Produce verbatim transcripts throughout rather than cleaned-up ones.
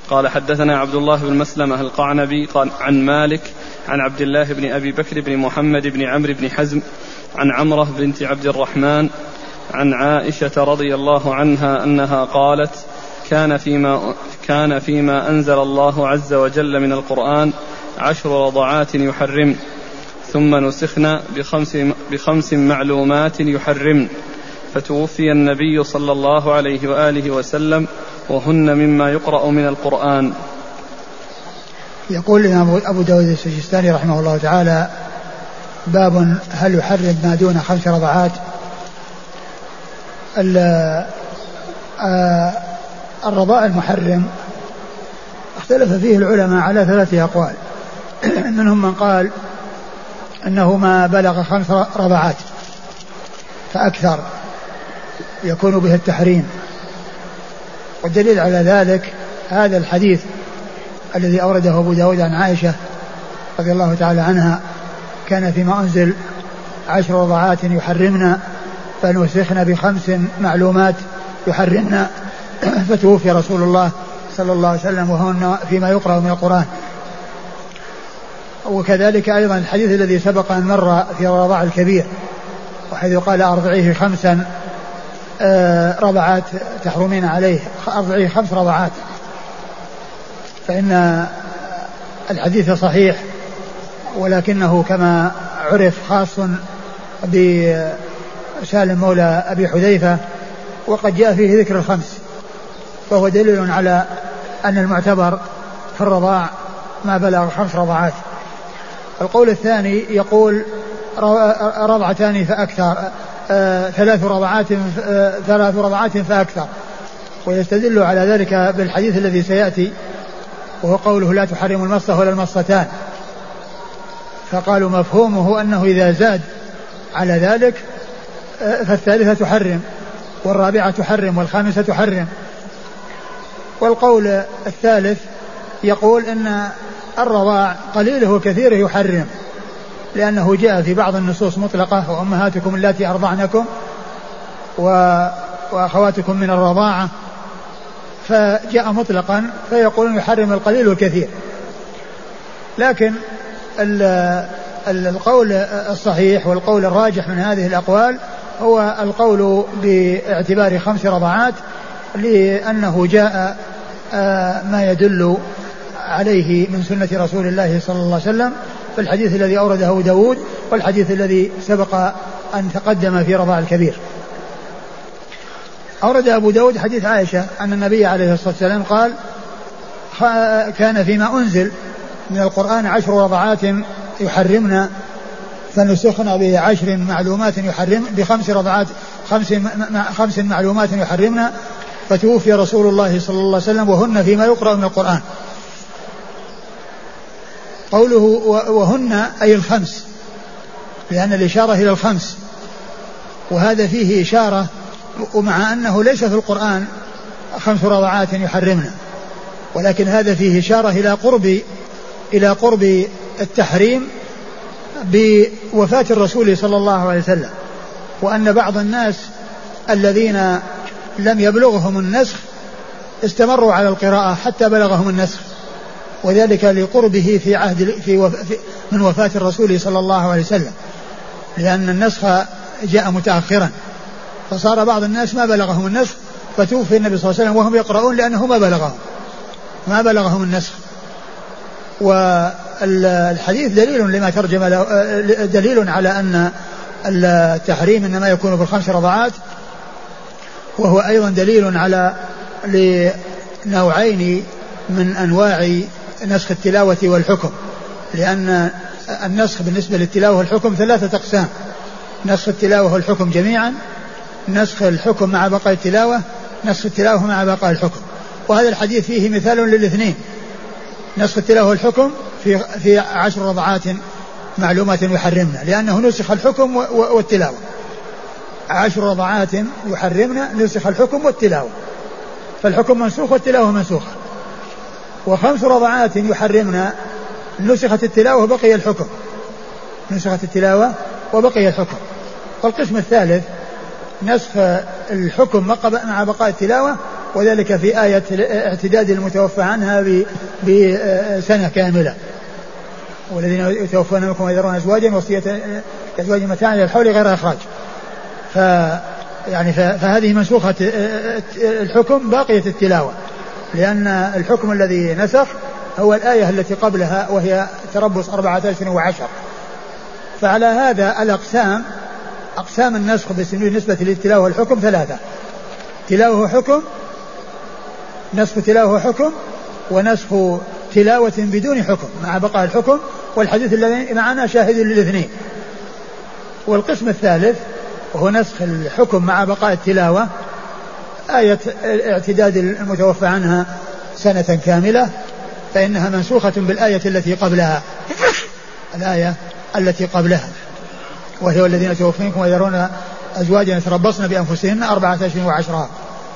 قال حدثنا عبد الله بن مسلمة القعنبي قال عن مالك عن عبد الله بن أبي بكر بن محمد بن عمرو بن حزم عن عمرة بنت عبد الرحمن عن عائشة رضي الله عنها أنها قالت كان فيما, كان فيما أنزل الله عز وجل من القرآن عشر رضعات يحرم ثم نسخنا بخمس, بخمس معلومات يحرم فتوفي النبي صلى الله عليه وآله وسلم وهن مما يقرأ من القرآن. يقول الإمام أبو داود السجستاني رحمه الله تعالى باب هل يحرم ما دون خمس رضعات. الرضاع المحرم اختلف فيه العلماء على ثلاثة أقوال. منهم من قال أنه ما بلغ خمس رضعات فأكثر يكون به التحريم، والدليل على ذلك هذا الحديث الذي أورده أبو داود عن عائشة رضي الله تعالى عنها كان فيما أنزل عشر رضعات يحرمنا فنسخنا بخمس معلومات يحرمنا فتوفي رسول الله صلى الله عليه وسلم وهن فيما يقرأ من القرآن. وكذلك أيضا الحديث الذي سبق أن مر في الرضاع الكبير وحيث قال أرضعيه خمسا رضعات تحرمين عليه، أرضعيه خمس رضعات، فإن الحديث صحيح ولكنه كما عرف خاص بسالم مولى أبي حذيفة وقد جاء فيه ذكر الخمس، فهو دليل على أن المعتبر في الرضاع ما بلغ خمس رضعات. القول الثاني يقول رضعتان فأكثر، آه ثلاث رضعات آه ثلاث رضعات فأكثر، ويستدل على ذلك بالحديث الذي سيأتي وهو قوله لا تحرم المصة ولا المصتان، فقالوا مفهومه أنه إذا زاد على ذلك آه فالثالثة تحرم والرابعة تحرم والخامسة تحرم. والقول الثالث يقول إن الرضاع قليله وكثيره يحرم، لأنه جاء في بعض النصوص مطلقة وأمهاتكم اللاتي أرضعنكم وأخواتكم من الرضاعة، فجاء مطلقا فيقولون يحرم القليل والكثير. لكن القول الصحيح والقول الراجح من هذه الأقوال هو القول باعتبار خمس رضعات، لأنه جاء ما يدل عليه من سنة رسول الله صلى الله عليه وسلم في الحديث الذي أورده أبو داود والحديث الذي سبق أن تقدم في رضاع الكبير. أورد أبو داود حديث عائشة أن النبي عليه الصلاة والسلام قال كان فيما أنزل من القرآن عشر رضعات يحرمنا فنسخنا بعشر معلومات يحرم بخمس رضعات خمس, خمس معلومات يحرمنا فتوفي رسول الله صلى الله عليه وسلم وهن فيما يقرأ من القرآن. قوله وهن أي الخمس، لأن الإشارة إلى الخمس، وهذا فيه إشارة، ومع أنه ليس في القرآن خمس رضعات يحرمنا، ولكن هذا فيه إشارة إلى قرب إلى قرب التحريم بوفاة الرسول صلى الله عليه وسلم، وأن بعض الناس الذين لم يبلغهم النسخ استمروا على القراءة حتى بلغهم النسخ، وذلك لقربه في عهد في وف من وفاة الرسول صلى الله عليه وسلم، لأن النسخ جاء متأخرا، فصار بعض الناس ما بلغهم النسخ فتوفي النبي صلى الله عليه وسلم وهم يقرؤون لأنه ما بلغهم ما بلغهم النسخ. والحديث دليل لما ترجم له، دليل على أن التحريم إنما يكون بالخمس رضعات، وهو أيضا دليل على لنوعين من أنواع نسخ التلاوة والحكم، لأن النسخ بالنسبة للتلاوة والحكم ثلاثة أقسام: نسخ التلاوة والحكم جميعا، نسخ الحكم مع بقاء التلاوة، نسخ التلاوة مع بقاء الحكم. وهذا الحديث فيه مثال للاثنين: نسخ التلاوة والحكم في في عشر رضعات معلومات يحرمنا، لأنه نسخ الحكم والتلاوة. عشر رضعات يحرمنا نسخ الحكم والتلاوة، فالحكم منسوخ والتلاوة منسوخة. وخمس رضعات يحرمنا نسخت التلاوة وبقي الحكم، نسخت التلاوة وبقي الحكم. والقسم الثالث نسخ الحكم مع بقاء التلاوة وذلك في آية اعتداد المتوفى عنها بسنة كاملة، والذين يتوفون منكم ويذرون أزواجا وصية أزواج متاعا إلى الحول غير إخراج. ف يعني فهذه منسوخة الحكم باقية التلاوة، لأن الحكم الذي نسخ هو الآية التي قبلها وهي تربص أربعة أشهر وعشر. فعلى هذا الأقسام أقسام النسخ بالنسبة للتلاوة والحكم ثلاثة: تلاوة حكم، نسخ تلاوة حكم، ونسخ تلاوة بدون حكم مع بقاء الحكم، والحديث الذي معنا شاهد للاثنين. والقسم الثالث وهو نسخ الحكم مع بقاء التلاوة، آية اعتداد المتوفى عنها سنة كاملة فإنها منسوخة بالآية التي قبلها، الآية التي قبلها، وهي الذين توفينكم ويذرون أزواجا يتربصن بأنفسهن أربعة أشهر وعشرة.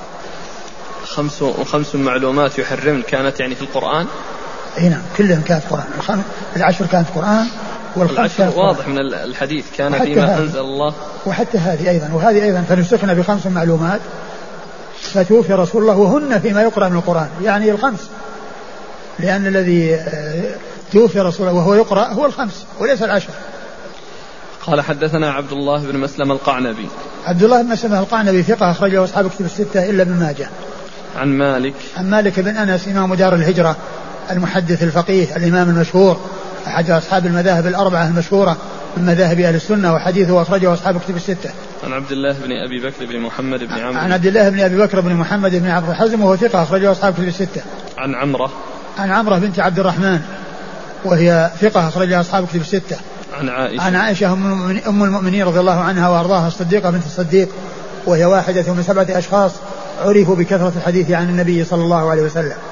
خمس وخمس معلومات يحرمن كانت يعني في القرآن؟ هنا كلهم كانت قرآن، العشر كانت قرآن، والعشر واضح من الحديث كان فيما أنزل الله. وحتى هذه أيضا وهذه أيضا فنسخنا بخمس معلومات فتوفي رسول الله وهن فيما يقرأ من القرآن، يعني الخمس، لأن الذي توفي رسول الله وهو يقرأ هو الخمس وليس العشر. قال حدثنا عبد الله بن مسلم القعنبي. عبد الله بن مسلم القعنبي ثقة أخرجه أصحاب كتب الستة إلا ابن ماجه. عن مالك عن مالك بن أنس إمام دار الهجرة المحدث الفقيه الإمام المشهور أحد أصحاب المذاهب الأربعة المشهورة من مذاهب أهل السنة، وحديثه أخرجه أصحاب كتب الستة. عن عبد الله بن أبي بكر بن محمد بن عمرو. عن عبد الله بن أبي بكر بن محمد بن عبد الحزم وهو ثقة أخرجه أصحاب كتب الستة. عن عمرة عن عمرة بنت عبد الرحمن وهي ثقة أخرجها أصحاب كتب الستة. عن عائشة عن عائشة أم المؤمنين رضي الله عنها وأرضاها الصديقة بنت الصديق، وهي واحدة من سبعة أشخاص عرفوا بكثرة الحديث عن النبي صلى الله عليه وسلم.